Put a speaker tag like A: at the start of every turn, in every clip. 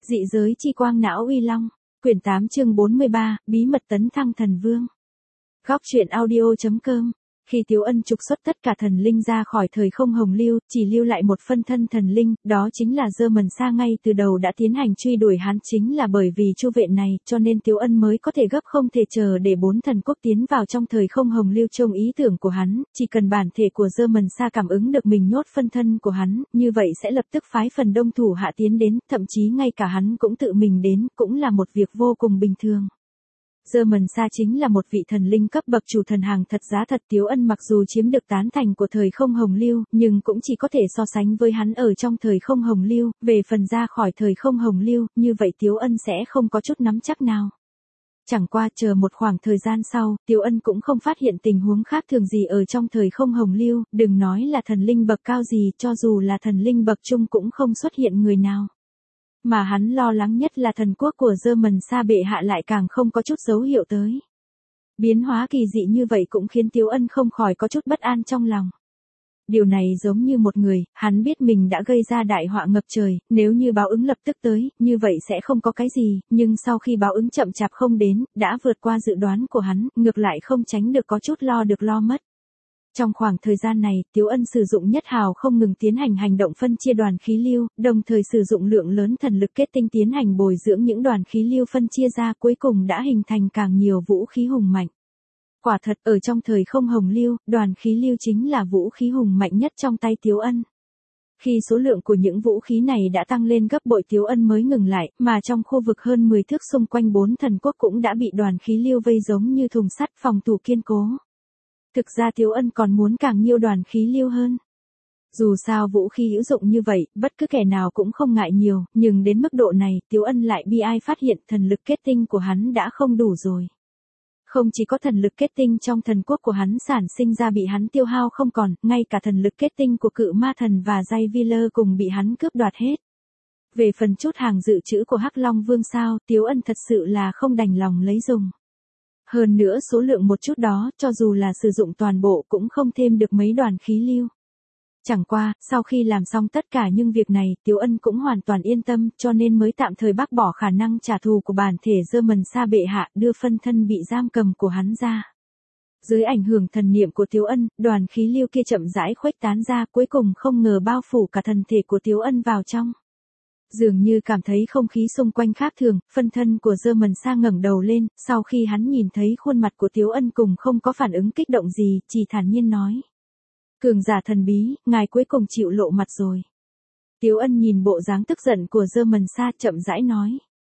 A: Dị giới chi quang não uy long, quyển 8 chương 43, bí mật tấn thăng thần vương. Góc truyện audio.com. Khi Tiếu Ân trục xuất tất cả thần linh ra khỏi thời không hồng lưu, chỉ lưu lại một phân thân thần linh, đó chính là Dơ-mần Sa ngay từ đầu đã tiến hành truy đuổi hắn, chính là bởi vì chu vệ này, cho nên Tiếu Ân mới có thể gấp không thể chờ để 4 thần quốc tiến vào trong thời không hồng lưu trông ý tưởng của hắn, chỉ cần bản thể của Dơ-mần Sa cảm ứng được mình nhốt phân thân của hắn, như vậy sẽ lập tức phái phần đông thủ hạ tiến đến, thậm chí ngay cả hắn cũng tự mình đến, cũng là một việc vô cùng bình thường. Dơ-mần Sa chính là một vị thần linh cấp bậc chủ thần hàng thật giá thật. Tiếu Ân mặc dù chiếm được tán thành của thời không hồng lưu, nhưng cũng chỉ có thể so sánh với hắn ở trong thời không hồng lưu, về phần ra khỏi thời không hồng lưu, như vậy Tiếu Ân sẽ không có chút nắm chắc nào. Chẳng qua chờ một khoảng thời gian sau, Tiếu Ân cũng không phát hiện tình huống khác thường gì ở trong thời không hồng lưu, đừng nói là thần linh bậc cao gì, cho dù là thần linh bậc trung cũng không xuất hiện người nào. Mà hắn lo lắng nhất là thần quốc của Dơ-mần Sa bệ hạ lại càng không có chút dấu hiệu tới. Biến hóa kỳ dị như vậy cũng khiến Tiếu Ân không khỏi có chút bất an trong lòng. Điều này giống như một người, hắn biết mình đã gây ra đại họa ngập trời, nếu như báo ứng lập tức tới, như vậy sẽ không có cái gì, nhưng sau khi báo ứng chậm chạp không đến, đã vượt qua dự đoán của hắn, ngược lại không tránh được có chút lo được lo mất. Trong khoảng thời gian này, Tiếu Ân sử dụng nhất hào không ngừng tiến hành hành động phân chia đoàn khí lưu, đồng thời sử dụng lượng lớn thần lực kết tinh tiến hành bồi dưỡng những đoàn khí lưu phân chia ra, cuối cùng đã hình thành càng nhiều vũ khí hùng mạnh. Quả thật, ở trong thời không hồng lưu, đoàn khí lưu chính là vũ khí hùng mạnh nhất trong tay Tiếu Ân. Khi số lượng của những vũ khí này đã tăng lên gấp bội, Tiếu Ân mới ngừng lại, mà trong khu vực hơn 10 thước xung quanh 4 thần quốc cũng đã bị đoàn khí lưu vây giống như thùng sắt, phòng thủ kiên cố. Thực ra Tiếu Ân còn muốn càng nhiều đoàn khí lưu hơn. Dù sao vũ khí hữu dụng như vậy, bất cứ kẻ nào cũng không ngại nhiều, nhưng đến mức độ này, Tiếu Ân lại bi ai phát hiện thần lực kết tinh của hắn đã không đủ rồi. Không chỉ có thần lực kết tinh trong thần quốc của hắn sản sinh ra bị hắn tiêu hao không còn, ngay cả thần lực kết tinh của cự ma thần và Jay Wheeler cùng bị hắn cướp đoạt hết. Về phần chút hàng dự trữ của Hắc Long Vương sao, Tiếu Ân thật sự là không đành lòng lấy dùng. Hơn nữa số lượng một chút đó, cho dù là sử dụng toàn bộ cũng không thêm được mấy đoàn khí lưu. Chẳng qua, sau khi làm xong tất cả những việc này, Tiếu Ân cũng hoàn toàn yên tâm, cho nên mới tạm thời bác bỏ khả năng trả thù của bản thể Dơ-mần Sa bệ hạ, đưa phân thân bị giam cầm của hắn ra. Dưới ảnh hưởng thần niệm của Tiếu Ân, đoàn khí lưu kia chậm rãi khuếch tán ra, cuối cùng không ngờ bao phủ cả thân thể của Tiếu Ân vào trong. Dường như cảm thấy không khí xung quanh khác thường, phân thân của Dơ-mần Sa ngẩng đầu lên, sau khi hắn nhìn thấy khuôn mặt của Tiếu Ân cùng không có phản ứng kích động gì, chỉ thản nhiên nói. Cường giả thần bí, ngài cuối cùng chịu lộ mặt rồi. Tiếu Ân nhìn bộ dáng tức giận của Dơ-mần Sa chậm rãi nói.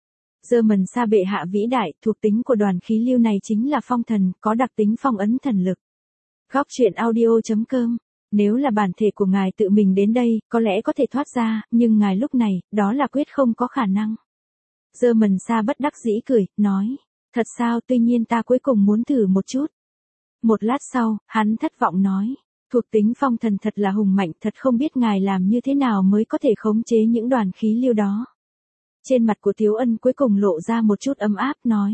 A: Dơ-mần Sa bệ hạ vĩ đại, thuộc tính của đoàn khí lưu này chính là phong thần, có đặc tính phong ấn thần lực. Góc truyện audio.com. Nếu là bản thể của ngài tự mình đến đây, có lẽ có thể thoát ra, nhưng ngài lúc này, đó là quyết không có khả năng. Dơ-mần Sa bất đắc dĩ cười, nói. Thật sao, tuy nhiên ta cuối cùng muốn thử một chút. Một lát sau, hắn thất vọng nói. Thuộc tính phong thần thật là hùng mạnh, thật không biết ngài làm như thế nào mới có thể khống chế những đoàn khí lưu đó. Trên mặt của Tiếu Ân cuối cùng lộ ra một chút ấm áp, nói.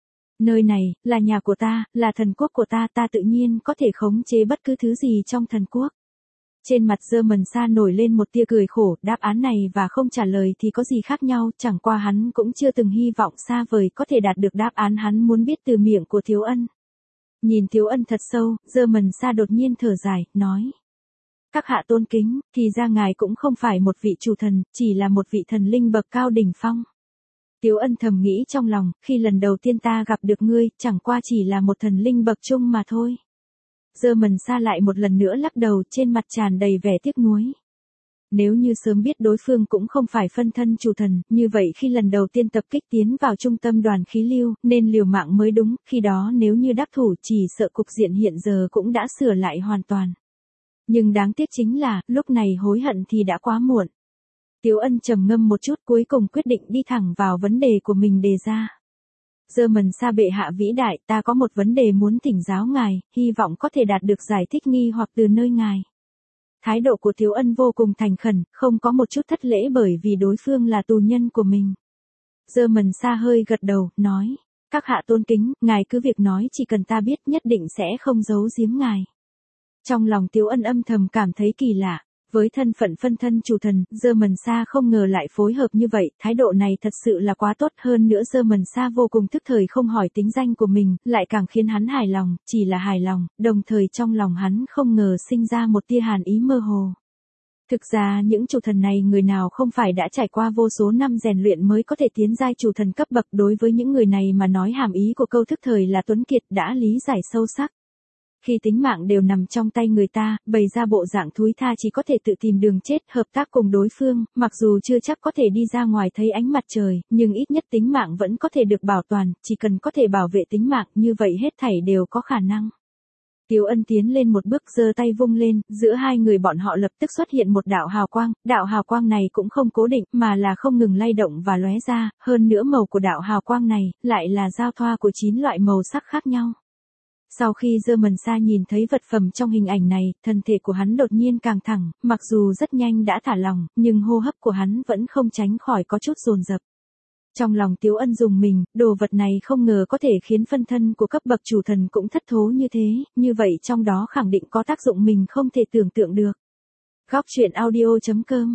A: Nơi này, là nhà của ta, là thần quốc của ta, ta tự nhiên có thể khống chế bất cứ thứ gì trong thần quốc. Trên mặt Dơ-mần Sa nổi lên một tia cười khổ, đáp án này và không trả lời thì có gì khác nhau, chẳng qua hắn cũng chưa từng hy vọng xa vời có thể đạt được đáp án hắn muốn biết từ miệng của Tiếu Ân. Nhìn Tiếu Ân thật sâu, Dơ-mần Sa đột nhiên thở dài, nói. Các hạ tôn kính, thì ra ngài cũng không phải một vị chủ thần, chỉ là một vị thần linh bậc cao đỉnh phong. Tiếu Ân thầm nghĩ trong lòng, khi lần đầu tiên ta gặp được ngươi, chẳng qua chỉ là một thần linh bậc trung mà thôi. Dơ-mần Sa lại một lần nữa lắc đầu, trên mặt tràn đầy vẻ tiếc nuối. Nếu như sớm biết đối phương cũng không phải phân thân chủ thần, như vậy khi lần đầu tiên tập kích tiến vào trung tâm đoàn khí lưu, nên liều mạng mới đúng, khi đó nếu như đắc thủ chỉ sợ cục diện hiện giờ cũng đã sửa lại hoàn toàn. Nhưng đáng tiếc chính là, lúc này hối hận thì đã quá muộn. Tiếu Ân trầm ngâm một chút cuối cùng quyết định đi thẳng vào vấn đề của mình đề ra. Dơ-mần Sa bệ hạ vĩ đại, ta có một vấn đề muốn thỉnh giáo ngài, hy vọng có thể đạt được giải thích nghi hoặc từ nơi ngài. Thái độ của Tiếu Ân vô cùng thành khẩn, không có một chút thất lễ bởi vì đối phương là tù nhân của mình. Dơ-mần Sa hơi gật đầu, nói. Các hạ tôn kính, ngài cứ việc nói chỉ cần ta biết nhất định sẽ không giấu giếm ngài. Trong lòng Tiếu Ân âm thầm cảm thấy kỳ lạ. Với thân phận phân thân chủ thần, Sa không ngờ lại phối hợp như vậy, thái độ này thật sự là quá tốt, hơn nữa Sa vô cùng thức thời không hỏi tính danh của mình, lại càng khiến hắn hài lòng, chỉ là hài lòng, đồng thời trong lòng hắn không ngờ sinh ra một tia hàn ý mơ hồ. Thực ra những chủ thần này người nào không phải đã trải qua vô số năm rèn luyện mới có thể tiến giai chủ thần cấp bậc, đối với những người này mà nói hàm ý của câu thức thời là tuấn kiệt đã lý giải sâu sắc. Khi tính mạng đều nằm trong tay người ta, bày ra bộ dạng thúi tha chỉ có thể tự tìm đường chết, hợp tác cùng đối phương, mặc dù chưa chắc có thể đi ra ngoài thấy ánh mặt trời, nhưng ít nhất tính mạng vẫn có thể được bảo toàn, chỉ cần có thể bảo vệ tính mạng, như vậy hết thảy đều có khả năng. Tiếu Ân tiến lên một bước giơ tay vung lên, giữa hai người bọn họ lập tức xuất hiện một đạo hào quang này cũng không cố định, mà là không ngừng lay động và lóe ra, hơn nữa màu của đạo hào quang này, lại là giao thoa của 9 loại màu sắc khác nhau. Sau khi Sa nhìn thấy vật phẩm trong hình ảnh này, thân thể của hắn đột nhiên căng thẳng, mặc dù rất nhanh đã thả lỏng, nhưng hô hấp của hắn vẫn không tránh khỏi có chút dồn dập. Trong lòng Tiếu Ân rùng mình, đồ vật này không ngờ có thể khiến phân thân của cấp bậc chủ thần cũng thất thố như thế, như vậy trong đó khẳng định có tác dụng mình không thể tưởng tượng được. Góc truyện audio.com.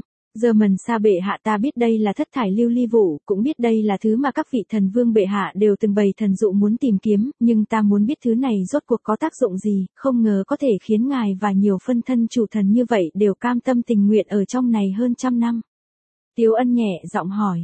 A: Sa bệ hạ, ta biết đây là thất thải lưu ly vụ, cũng biết đây là thứ mà các vị thần vương bệ hạ đều từng bày thần dụ muốn tìm kiếm, nhưng ta muốn biết thứ này rốt cuộc có tác dụng gì, không ngờ có thể khiến ngài và nhiều phân thân chủ thần như vậy đều cam tâm tình nguyện ở trong này hơn 100 năm. Tiếu Ân nhẹ giọng hỏi.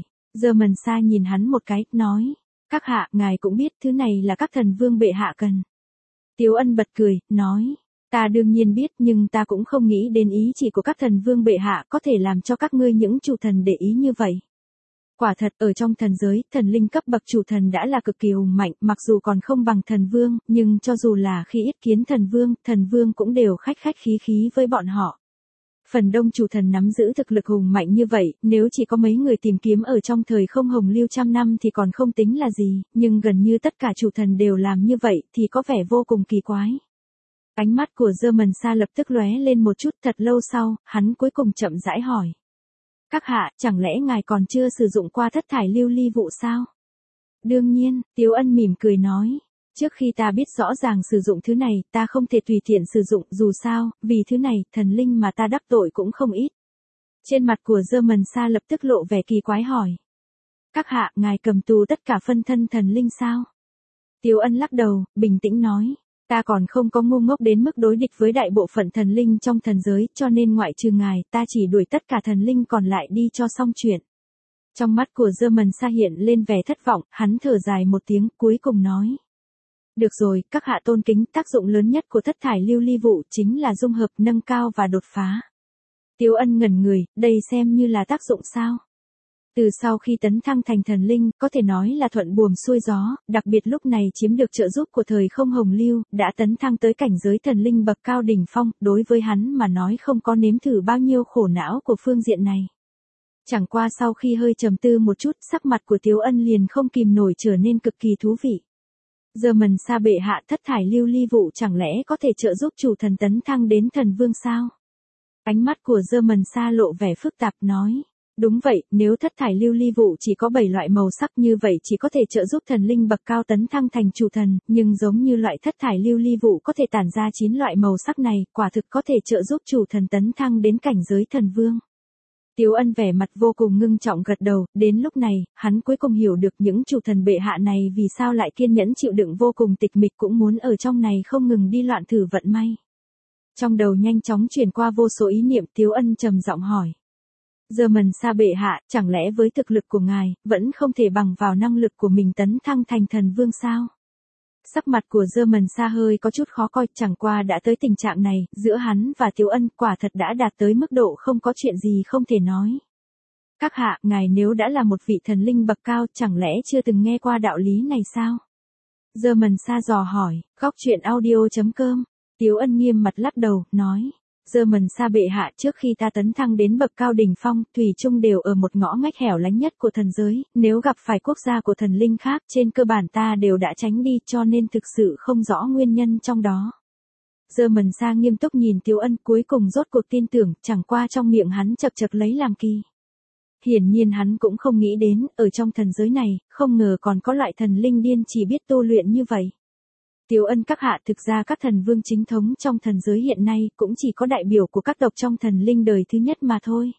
A: Sa nhìn hắn một cái, nói, các hạ, ngài cũng biết thứ này là các thần vương bệ hạ cần. Tiếu Ân bật cười, nói, ta đương nhiên biết, nhưng ta cũng không nghĩ đến ý chỉ của các thần vương bệ hạ có thể làm cho các ngươi những chủ thần để ý như vậy. Quả thật, ở trong thần giới, thần linh cấp bậc chủ thần đã là cực kỳ hùng mạnh, mặc dù còn không bằng thần vương, nhưng cho dù là khi yết kiến thần vương cũng đều khách khí với bọn họ. Phần đông chủ thần nắm giữ thực lực hùng mạnh như vậy, nếu chỉ có mấy người tìm kiếm ở trong thời không hồng lưu 100 năm thì còn không tính là gì, nhưng gần như tất cả chủ thần đều làm như vậy thì có vẻ vô cùng kỳ quái. Ánh mắt của Sa lập tức lóe lên một chút, thật lâu sau, hắn cuối cùng chậm rãi hỏi. Các hạ, chẳng lẽ ngài còn chưa sử dụng qua thất thải lưu ly vụ sao? Đương nhiên, Tiếu Ân mỉm cười nói. Trước khi ta biết rõ ràng sử dụng thứ này, ta không thể tùy tiện sử dụng, dù sao, vì thứ này, thần linh mà ta đắc tội cũng không ít. Trên mặt của Sa lập tức lộ vẻ kỳ quái hỏi. Các hạ, ngài cầm tù tất cả phân thân thần linh sao? Tiếu Ân lắc đầu, bình tĩnh nói. Ta còn không có ngu ngốc đến mức đối địch với đại bộ phận thần linh trong thần giới, cho nên ngoại trừ ngài, ta chỉ đuổi tất cả thần linh còn lại đi cho xong chuyện. Trong mắt của Sa hiện lên vẻ thất vọng, hắn thở dài một tiếng, cuối cùng nói. Được rồi, các hạ tôn kính, tác dụng lớn nhất của thất thải lưu ly vụ chính là dung hợp, nâng cao và đột phá. Tiếu Ân ngẩn người, đây xem như là tác dụng sao? Từ sau khi tấn thăng thành thần linh, có thể nói là thuận buồm xuôi gió, đặc biệt lúc này chiếm được trợ giúp của thời không hồng lưu, đã tấn thăng tới cảnh giới thần linh bậc cao đỉnh phong, đối với hắn mà nói không có nếm thử bao nhiêu khổ não của phương diện này. Chẳng qua sau khi hơi trầm tư một chút, sắc mặt của Tiếu Ân liền không kìm nổi trở nên cực kỳ thú vị. Sa bệ hạ, thất thải lưu ly vụ chẳng lẽ có thể trợ giúp chủ thần tấn thăng đến thần vương sao? Ánh mắt của Sa lộ vẻ phức tạp nói. Đúng vậy, nếu thất thải lưu ly vụ chỉ có 7 loại màu sắc như vậy chỉ có thể trợ giúp thần linh bậc cao tấn thăng thành chủ thần, nhưng giống như loại thất thải lưu ly vụ có thể tản ra 9 loại màu sắc này, quả thực có thể trợ giúp chủ thần tấn thăng đến cảnh giới thần vương. Tiếu Ân vẻ mặt vô cùng ngưng trọng gật đầu, đến lúc này, hắn cuối cùng hiểu được những chủ thần bệ hạ này vì sao lại kiên nhẫn chịu đựng vô cùng tịch mịch cũng muốn ở trong này không ngừng đi loạn thử vận may. Trong đầu nhanh chóng chuyển qua vô số ý niệm, Tiếu Ân trầm giọng hỏi. Sa bệ hạ, chẳng lẽ với thực lực của ngài, vẫn không thể bằng vào năng lực của mình tấn thăng thành thần vương sao? Sắc mặt của Sa hơi có chút khó coi, chẳng qua đã tới tình trạng này, giữa hắn và Tiếu Ân quả thật đã đạt tới mức độ không có chuyện gì không thể nói. Các hạ, ngài nếu đã là một vị thần linh bậc cao, chẳng lẽ chưa từng nghe qua đạo lý này sao? Sa dò hỏi. Góc truyện audio.com. Tiếu Ân nghiêm mặt lắc đầu, nói. Sa bệ hạ, trước khi ta tấn thăng đến bậc cao đỉnh phong, thủy chung đều ở một ngõ ngách hẻo lánh nhất của thần giới, nếu gặp phải quốc gia của thần linh khác, trên cơ bản ta đều đã tránh đi, cho nên thực sự không rõ nguyên nhân trong đó. Sa nghiêm túc nhìn Tiếu Ân, cuối cùng rốt cuộc tin tưởng, chẳng qua trong miệng hắn chập chập lấy làm kỳ. Hiển nhiên hắn cũng không nghĩ đến, ở trong thần giới này, không ngờ còn có loại thần linh điên chỉ biết tu luyện như vậy. Tiếu Ân các hạ, thực ra các thần vương chính thống trong thần giới hiện nay cũng chỉ có đại biểu của các tộc trong thần linh đời thứ nhất mà thôi.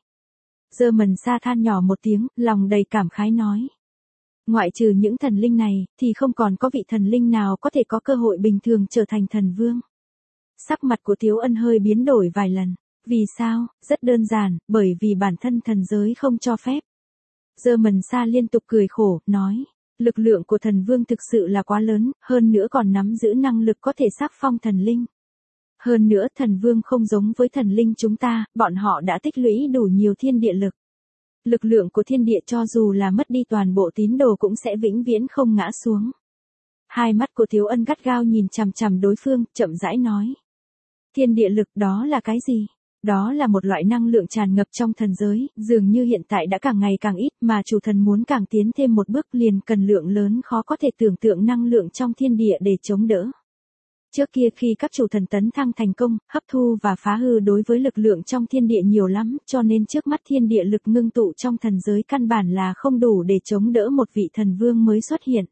A: Dơ Mần Sa than nhỏ một tiếng, lòng đầy cảm khái nói. Ngoại trừ những thần linh này, thì không còn có vị thần linh nào có thể có cơ hội bình thường trở thành thần vương. Sắc mặt của Tiếu Ân hơi biến đổi vài lần. Vì sao? Rất đơn giản, bởi vì bản thân thần giới không cho phép. Dơ Mần Sa liên tục cười khổ, nói. Lực lượng của thần vương thực sự là quá lớn, hơn nữa còn nắm giữ năng lực có thể sắc phong thần linh. Hơn nữa thần vương không giống với thần linh chúng ta, bọn họ đã tích lũy đủ nhiều thiên địa lực. Lực lượng của thiên địa cho dù là mất đi toàn bộ tín đồ cũng sẽ vĩnh viễn không ngã xuống. Hai mắt của Tiếu Ân gắt gao nhìn chằm chằm đối phương, chậm rãi nói. Thiên địa lực đó là cái gì? Đó là một loại năng lượng tràn ngập trong thần giới, dường như hiện tại đã càng ngày càng ít mà chủ thần muốn càng tiến thêm một bước liền cần lượng lớn khó có thể tưởng tượng năng lượng trong thiên địa để chống đỡ. Trước kia khi các chủ thần tấn thăng thành công, hấp thu và phá hư đối với lực lượng trong thiên địa nhiều lắm, cho nên trước mắt thiên địa lực ngưng tụ trong thần giới căn bản là không đủ để chống đỡ một vị thần vương mới xuất hiện.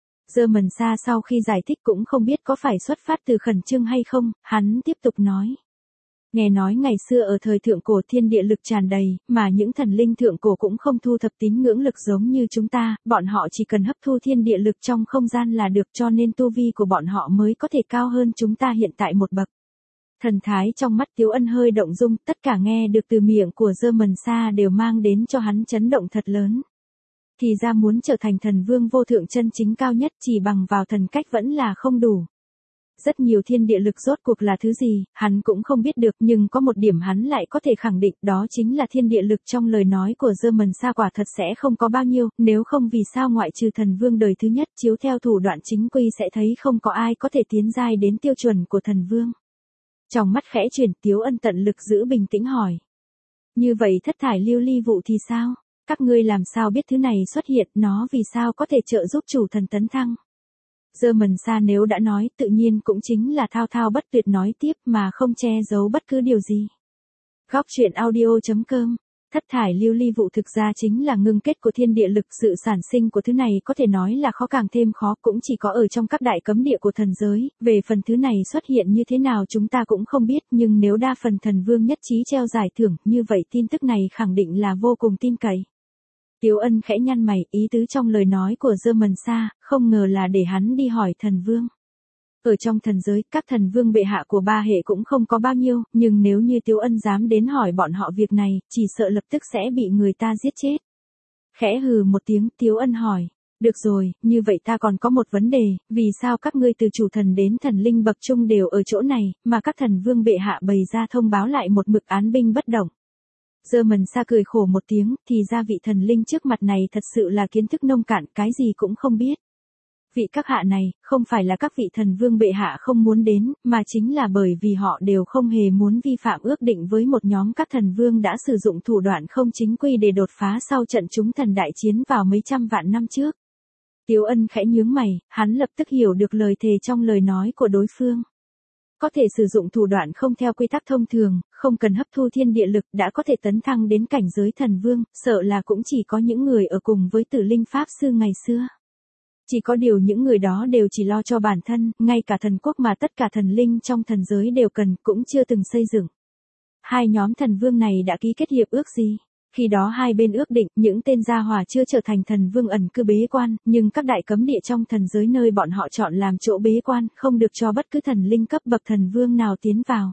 A: Dơ Mần Sa sau khi giải thích cũng không biết có phải xuất phát từ khẩn trương hay không, hắn tiếp tục nói. Nghe nói ngày xưa ở thời thượng cổ thiên địa lực tràn đầy, mà những thần linh thượng cổ cũng không thu thập tín ngưỡng lực giống như chúng ta, bọn họ chỉ cần hấp thu thiên địa lực trong không gian là được, cho nên tu vi của bọn họ mới có thể cao hơn chúng ta hiện tại một bậc. Thần thái trong mắt Tiếu Ân hơi động dung, tất cả nghe được từ miệng của Dơ Mần Sa đều mang đến cho hắn chấn động thật lớn. Thì ra muốn trở thành thần vương vô thượng chân chính cao nhất chỉ bằng vào thần cách vẫn là không đủ. Rất nhiều thiên địa lực rốt cuộc là thứ gì, hắn cũng không biết được, nhưng có một điểm hắn lại có thể khẳng định, đó chính là thiên địa lực trong lời nói của Dơ Mần Sa quả thật sẽ không có bao nhiêu, nếu không vì sao ngoại trừ thần vương đời thứ nhất chiếu theo thủ đoạn chính quy sẽ thấy không có ai có thể tiến giai đến tiêu chuẩn của thần vương. Trong mắt khẽ chuyển, Tiếu Ân tận lực giữ bình tĩnh hỏi. Như vậy thất thải lưu ly vụ thì sao? Các ngươi làm sao biết thứ này xuất hiện, nó vì sao có thể trợ giúp chủ thần tấn thăng? Dơ Mần Sa nếu đã nói, tự nhiên cũng chính là thao thao bất tuyệt nói tiếp mà không che giấu bất cứ điều gì. Góc truyện audio.com. Thất thải lưu ly vụ thực ra chính là ngưng kết của thiên địa lực, sự sản sinh của thứ này có thể nói là khó càng thêm khó, cũng chỉ có ở trong các đại cấm địa của thần giới, về phần thứ này xuất hiện như thế nào chúng ta cũng không biết, nhưng nếu đa phần thần vương nhất trí treo giải thưởng, như vậy tin tức này khẳng định là vô cùng tin cậy. Tiếu Ân khẽ nhăn mày, ý tứ trong lời nói của Dơ Mần Sa, không ngờ là để hắn đi hỏi thần vương. Ở trong thần giới, các thần vương bệ hạ của ba hệ cũng không có bao nhiêu, nhưng nếu như Tiếu Ân dám đến hỏi bọn họ việc này, chỉ sợ lập tức sẽ bị người ta giết chết. Khẽ hừ một tiếng, Tiếu Ân hỏi. Được rồi, như vậy ta còn có một vấn đề, vì sao các ngươi từ chủ thần đến thần linh bậc trung đều ở chỗ này, mà các thần vương bệ hạ bày ra thông báo lại một mực án binh bất động? Dơ Mần Sa cười khổ một tiếng, thì ra vị thần linh trước mặt này thật sự là kiến thức nông cạn, cái gì cũng không biết. Vị các hạ này, không phải là các vị thần vương bệ hạ không muốn đến, mà chính là bởi vì họ đều không hề muốn vi phạm ước định với một nhóm các thần vương đã sử dụng thủ đoạn không chính quy để đột phá sau trận chúng thần đại chiến vào mấy trăm vạn năm trước. Tiếu Ân khẽ nhướng mày, hắn lập tức hiểu được lời thề trong lời nói của đối phương. Có thể sử dụng thủ đoạn không theo quy tắc thông thường, không cần hấp thu thiên địa lực đã có thể tấn thăng đến cảnh giới thần vương, sợ là cũng chỉ có những người ở cùng với Tử Linh Pháp Sư ngày xưa. Chỉ có điều những người đó đều chỉ lo cho bản thân, ngay cả thần quốc mà tất cả thần linh trong thần giới đều cần cũng chưa từng xây dựng. Hai nhóm thần vương này đã ký kết hiệp ước gì? Khi đó hai bên ước định những tên gia hỏa chưa trở thành thần vương ẩn cư bế quan, nhưng các đại cấm địa trong thần giới nơi bọn họ chọn làm chỗ bế quan, không được cho bất cứ thần linh cấp bậc thần vương nào tiến vào.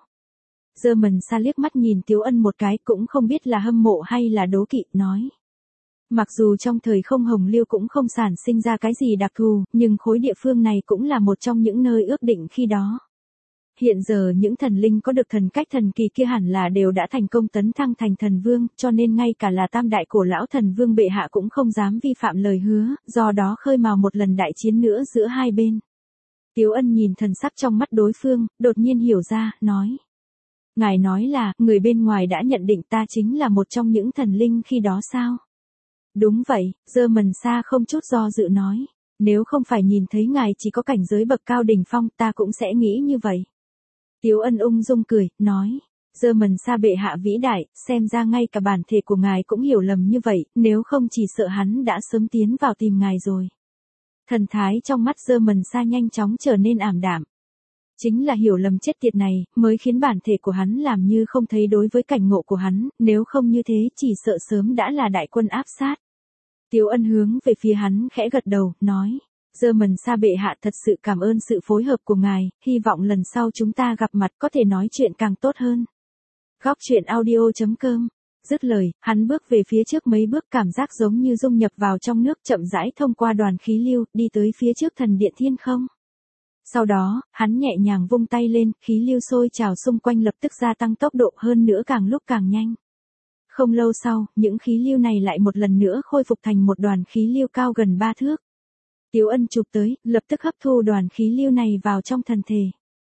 A: Dơ Mần Sa liếc mắt nhìn Tiếu Ân một cái, cũng không biết là hâm mộ hay là đố kỵ, nói. Mặc dù trong thời không hồng liêu cũng không sản sinh ra cái gì đặc thù, nhưng khối địa phương này cũng là một trong những nơi ước định khi đó. Hiện giờ những thần linh có được thần cách thần kỳ kia hẳn là đều đã thành công tấn thăng thành thần vương, cho nên ngay cả là tam đại cổ lão thần vương bệ hạ cũng không dám vi phạm lời hứa, do đó khơi mào một lần đại chiến nữa giữa hai bên. Tiếu Ân nhìn thần sắc trong mắt đối phương, đột nhiên hiểu ra, nói. Ngài nói là, người bên ngoài đã nhận định ta chính là một trong những thần linh khi đó sao? Đúng vậy, Dơ Mần Sa không chút do dự nói. Nếu không phải nhìn thấy ngài chỉ có cảnh giới bậc cao đỉnh phong ta cũng sẽ nghĩ như vậy. Tiếu Ân ung dung cười, nói. Dơ Mần Sa bệ hạ vĩ đại, xem ra ngay cả bản thể của ngài cũng hiểu lầm như vậy, nếu không chỉ sợ hắn đã sớm tiến vào tìm ngài rồi. Thần thái trong mắt Dơ Mần Sa nhanh chóng trở nên ảm đạm. Chính là hiểu lầm chết tiệt này, mới khiến bản thể của hắn làm như không thấy đối với cảnh ngộ của hắn, nếu không như thế chỉ sợ sớm đã là đại quân áp sát. Tiếu Ân hướng về phía hắn khẽ gật đầu, nói, Dơ Mần Sa bệ hạ thật sự cảm ơn sự phối hợp của ngài, hy vọng lần sau chúng ta gặp mặt có thể nói chuyện càng tốt hơn. Góc truyện audio.com. Dứt lời, hắn bước về phía trước mấy bước, cảm giác giống như dung nhập vào trong nước, chậm rãi thông qua đoàn khí lưu, đi tới phía trước thần điện thiên không. Sau đó, hắn nhẹ nhàng vung tay lên, khí lưu sôi trào xung quanh lập tức gia tăng tốc độ, hơn nữa càng lúc càng nhanh. Không lâu sau, những khí lưu này lại một lần nữa khôi phục thành một đoàn khí lưu cao gần 3 thước. Tiếu Ân chụp tới, lập tức hấp thu đoàn khí lưu này vào trong thân thể.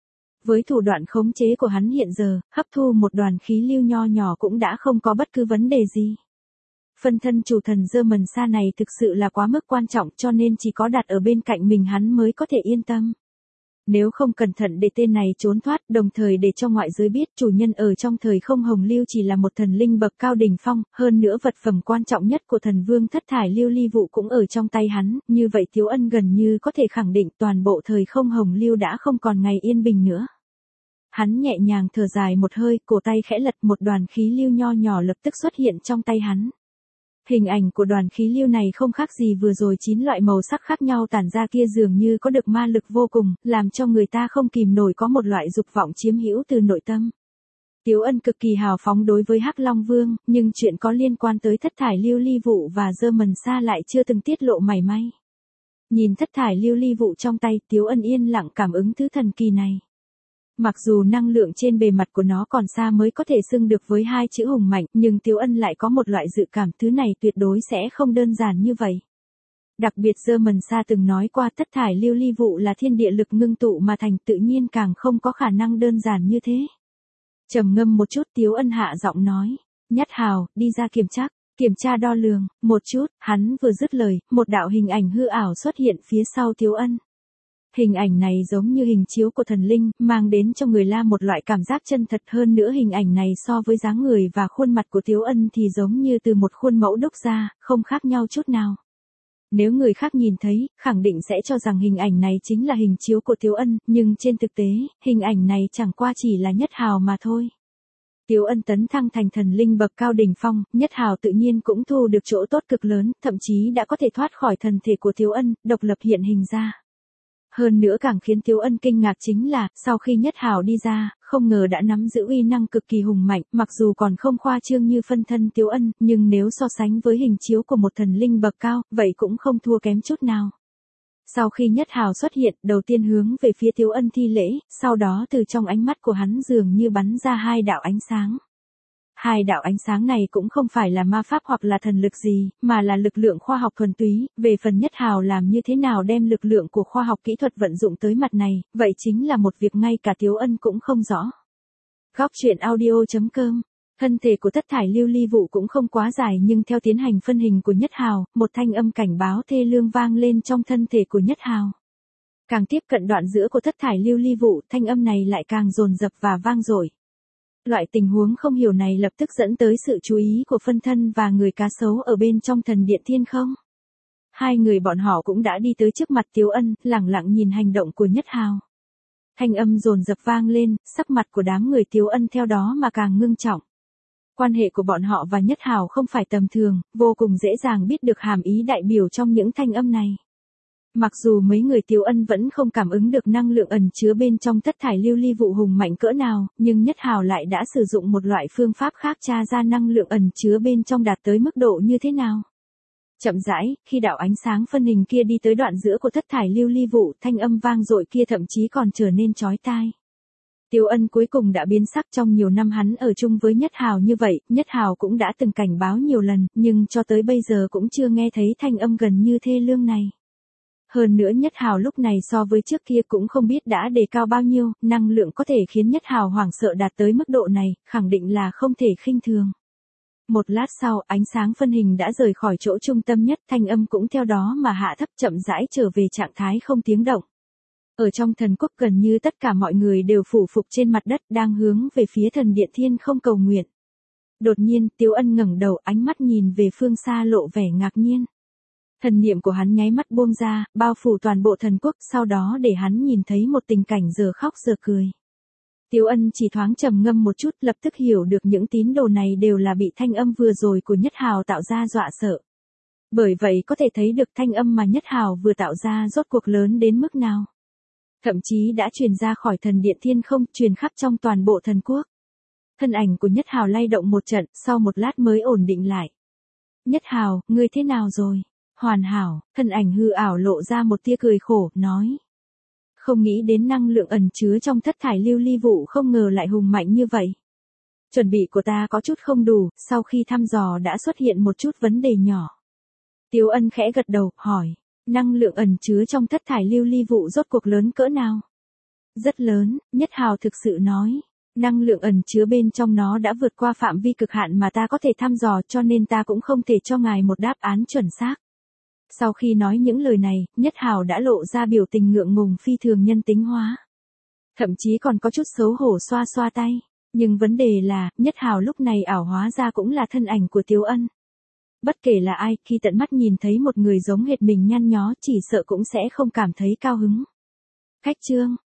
A: Với thủ đoạn khống chế của hắn hiện giờ, hấp thu một đoàn khí lưu nho nhỏ cũng đã không có bất cứ vấn đề gì. Phân thân chủ thần Dơ Mần Sa này thực sự là quá mức quan trọng, cho nên chỉ có đặt ở bên cạnh mình hắn mới có thể yên tâm. Nếu không cẩn thận để tên này trốn thoát, đồng thời để cho ngoại giới biết chủ nhân ở trong thời không hồng lưu chỉ là một thần linh bậc cao đỉnh phong, hơn nữa vật phẩm quan trọng nhất của thần vương thất thải lưu ly vụ cũng ở trong tay hắn, như vậy Tiếu Ân gần như có thể khẳng định toàn bộ thời không hồng lưu đã không còn ngày yên bình nữa. Hắn nhẹ nhàng thở dài một hơi, cổ tay khẽ lật, một đoàn khí lưu nho nhỏ lập tức xuất hiện trong tay hắn. Hình ảnh của đoàn khí lưu này không khác gì vừa rồi 9 loại màu sắc khác nhau tản ra kia, dường như có được ma lực vô cùng, làm cho người ta không kìm nổi có một loại dục vọng chiếm hữu từ nội tâm. Tiếu Ân cực kỳ hào phóng đối với Hắc Long Vương, nhưng chuyện có liên quan tới thất thải lưu ly vụ và Dơ Mần Sa lại chưa từng tiết lộ mảy may. Nhìn thất thải lưu ly vụ trong tay, Tiếu Ân yên lặng cảm ứng thứ thần kỳ này. Mặc dù năng lượng trên bề mặt của nó còn xa mới có thể xưng được với hai chữ hùng mạnh, nhưng Tiếu Ân lại có một loại dự cảm thứ này tuyệt đối sẽ không đơn giản như vậy. Đặc biệt Dơ Mần Sa từng nói qua thất thải lưu ly vụ là thiên địa lực ngưng tụ mà thành, tự nhiên càng không có khả năng đơn giản như thế. Trầm ngâm một chút, Tiếu Ân hạ giọng nói, Nhất Hào, đi ra kiểm tra đo lường, một chút. Hắn vừa dứt lời, một đạo hình ảnh hư ảo xuất hiện phía sau Tiếu Ân. Hình ảnh này giống như hình chiếu của thần linh, mang đến cho người La một loại cảm giác chân thật, hơn nữa hình ảnh này so với dáng người và khuôn mặt của Tiếu Ân thì giống như từ một khuôn mẫu đúc ra, không khác nhau chút nào. Nếu người khác nhìn thấy, khẳng định sẽ cho rằng hình ảnh này chính là hình chiếu của Tiếu Ân, nhưng trên thực tế, hình ảnh này chẳng qua chỉ là Nhất Hào mà thôi. Tiếu Ân tấn thăng thành thần linh bậc cao đỉnh phong, Nhất Hào tự nhiên cũng thu được chỗ tốt cực lớn, thậm chí đã có thể thoát khỏi thần thể của Tiếu Ân, độc lập hiện hình ra. Hơn nữa càng khiến Tiếu Ân kinh ngạc chính là, sau khi Nhất Hào đi ra, không ngờ đã nắm giữ uy năng cực kỳ hùng mạnh, mặc dù còn không khoa trương như phân thân Tiếu Ân, nhưng nếu so sánh với hình chiếu của một thần linh bậc cao, vậy cũng không thua kém chút nào. Sau khi Nhất Hào xuất hiện, đầu tiên hướng về phía Tiếu Ân thi lễ, sau đó từ trong ánh mắt của hắn dường như bắn ra hai đạo ánh sáng. Hai đạo ánh sáng này cũng không phải là ma pháp hoặc là thần lực gì, mà là lực lượng khoa học thuần túy. Về phần Nhất Hào làm như thế nào đem lực lượng của khoa học kỹ thuật vận dụng tới mặt này, vậy chính là một việc ngay cả Tiếu Ân cũng không rõ. Góc truyện audio.com. Thân thể của thất thải lưu ly vụ cũng không quá dài, nhưng theo tiến hành phân hình của Nhất Hào, một thanh âm cảnh báo thê lương vang lên trong thân thể của Nhất Hào. Càng tiếp cận đoạn giữa của thất thải lưu ly vụ, thanh âm này lại càng dồn dập và vang dội. Loại tình huống không hiểu này lập tức dẫn tới sự chú ý của phân thân và người cá sấu ở bên trong thần điện thiên không. Hai người bọn họ cũng đã đi tới trước mặt Tiếu Ân, lẳng lặng nhìn hành động của Nhất Hào. Thanh âm dồn dập vang lên, sắc mặt của đám người Tiếu Ân theo đó mà càng ngưng trọng. Quan hệ của bọn họ và Nhất Hào không phải tầm thường, vô cùng dễ dàng biết được hàm ý đại biểu trong những thanh âm này. Mặc dù mấy người Tiếu Ân vẫn không cảm ứng được năng lượng ẩn chứa bên trong thất thải lưu ly vụ hùng mạnh cỡ nào, nhưng Nhất Hào lại đã sử dụng một loại phương pháp khác tra ra năng lượng ẩn chứa bên trong đạt tới mức độ như thế nào. Chậm rãi, khi đạo ánh sáng phân hình kia đi tới đoạn giữa của thất thải lưu ly vụ, thanh âm vang dội kia thậm chí còn trở nên chói tai. Tiếu Ân cuối cùng đã biến sắc, trong nhiều năm hắn ở chung với Nhất Hào như vậy, Nhất Hào cũng đã từng cảnh báo nhiều lần, nhưng cho tới bây giờ cũng chưa nghe thấy thanh âm gần như thê lương này. Hơn nữa Nhất Hào lúc này so với trước kia cũng không biết đã đề cao bao nhiêu, năng lượng có thể khiến Nhất Hào hoảng sợ đạt tới mức độ này, khẳng định là không thể khinh thường. Một lát sau, ánh sáng phân hình đã rời khỏi chỗ trung tâm nhất, thanh âm cũng theo đó mà hạ thấp, chậm rãi trở về trạng thái không tiếng động. Ở trong thần quốc gần như tất cả mọi người đều phủ phục trên mặt đất, đang hướng về phía thần điện thiên không cầu nguyện. Đột nhiên, Tiếu Ân ngẩng đầu, ánh mắt nhìn về phương xa lộ vẻ ngạc nhiên. Thần niệm của hắn nháy mắt buông ra, bao phủ toàn bộ thần quốc, sau đó để hắn nhìn thấy một tình cảnh giờ khóc giờ cười. Tiếu Ân chỉ thoáng trầm ngâm một chút, lập tức hiểu được những tín đồ này đều là bị thanh âm vừa rồi của Nhất Hào tạo ra dọa sợ. Bởi vậy có thể thấy được thanh âm mà Nhất Hào vừa tạo ra rốt cuộc lớn đến mức nào. Thậm chí đã truyền ra khỏi thần điện thiên không, truyền khắp trong toàn bộ thần quốc. Thân ảnh của Nhất Hào lay động một trận, sau một lát mới ổn định lại. Nhất Hào, ngươi thế nào rồi? Hoàn hảo, thân ảnh hư ảo lộ ra một tia cười khổ, nói. Không nghĩ đến năng lượng ẩn chứa trong thất thải lưu ly vụ không ngờ lại hùng mạnh như vậy. Chuẩn bị của ta có chút không đủ, sau khi thăm dò đã xuất hiện một chút vấn đề nhỏ. Tiếu Ân khẽ gật đầu, hỏi. Năng lượng ẩn chứa trong thất thải lưu ly vụ rốt cuộc lớn cỡ nào? Rất lớn, Nhất Hào thực sự nói. Năng lượng ẩn chứa bên trong nó đã vượt qua phạm vi cực hạn mà ta có thể thăm dò, cho nên ta cũng không thể cho ngài một đáp án chuẩn xác. Sau khi nói những lời này, Nhất Hào đã lộ ra biểu tình ngượng ngùng phi thường nhân tính hóa. Thậm chí còn có chút xấu hổ xoa xoa tay. Nhưng vấn đề là, Nhất Hào lúc này ảo hóa ra cũng là thân ảnh của Tiếu Ân. Bất kể là ai, khi tận mắt nhìn thấy một người giống hệt mình nhăn nhó, chỉ sợ cũng sẽ không cảm thấy cao hứng. Khách trương,